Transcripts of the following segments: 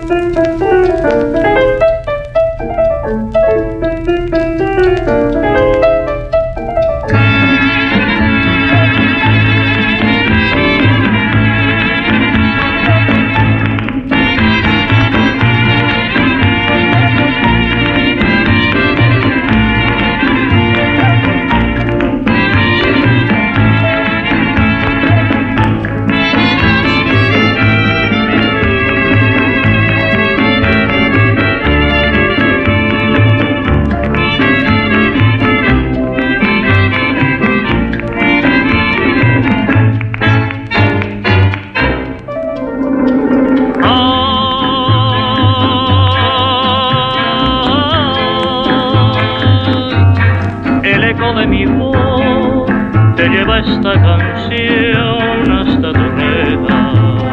De mi voz te lleva esta canción hasta tu reja.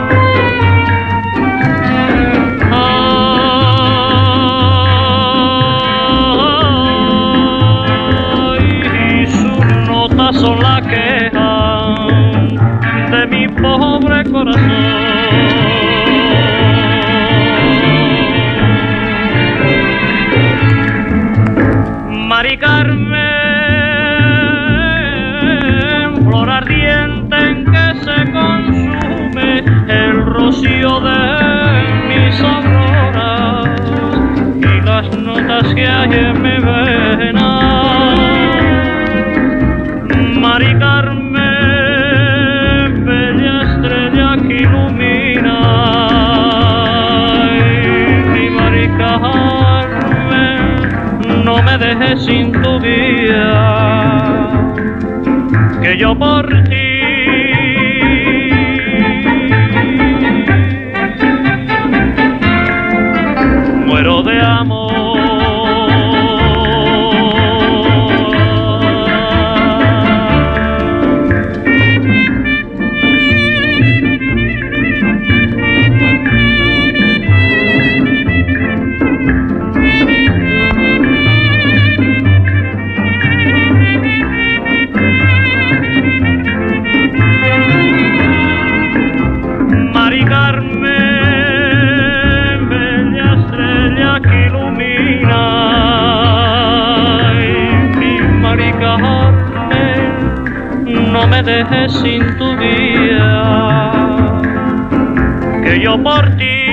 Ay, y sus notas son la queja de mi pobre corazón. Mari Carmen, flor ardiente en que se consume el rocío de mis auroras y las notas que hay en mi vena. Mari Carmen, bella estrella que ilumina, mi Mari Carmen, no me dejes sin tu guía, que yo por ti muero de amor. Mari Carmen, bella estrella que ilumina, mi Mari Carmen, no me dejes sin tu guía, que yo por ti